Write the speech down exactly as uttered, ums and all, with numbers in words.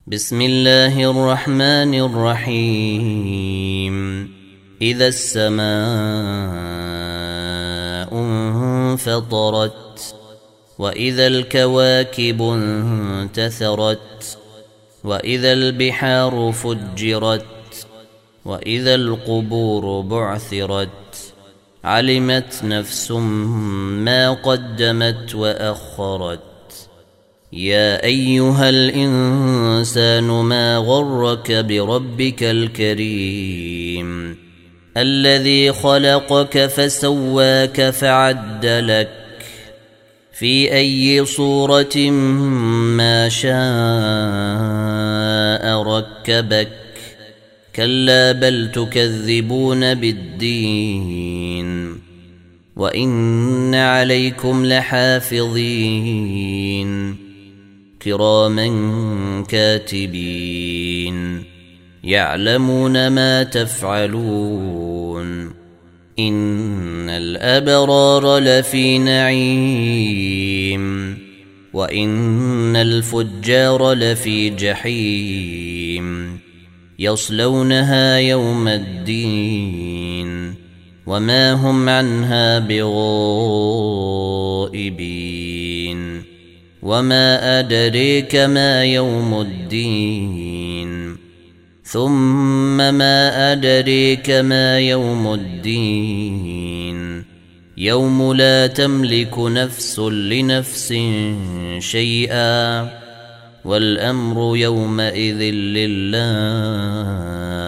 بسم الله الرحمن الرحيم إذا السماء انفطرت وإذا الكواكب انتثرت وإذا البحار فجرت وإذا القبور بعثرت علمت نفس ما قدمت وأخرت يا أيها الإنسان ما غرك بربك الكريم الذي خلقك فسواك فعدلك في أي صورة ما شاء ركبك كلا بل تكذبون بالدين وإن عليكم لحافظين كراما كاتبين يعلمون ما تفعلون إن الأبرار لفي نعيم وإن الفجار لفي جحيم يصلونها يوم الدين وما هم عنها بغائبين وما أدريك ما يوم الدين ثم ما أدريك ما يوم الدين يوم لا تملك نفس لنفس شيئا والأمر يومئذ لله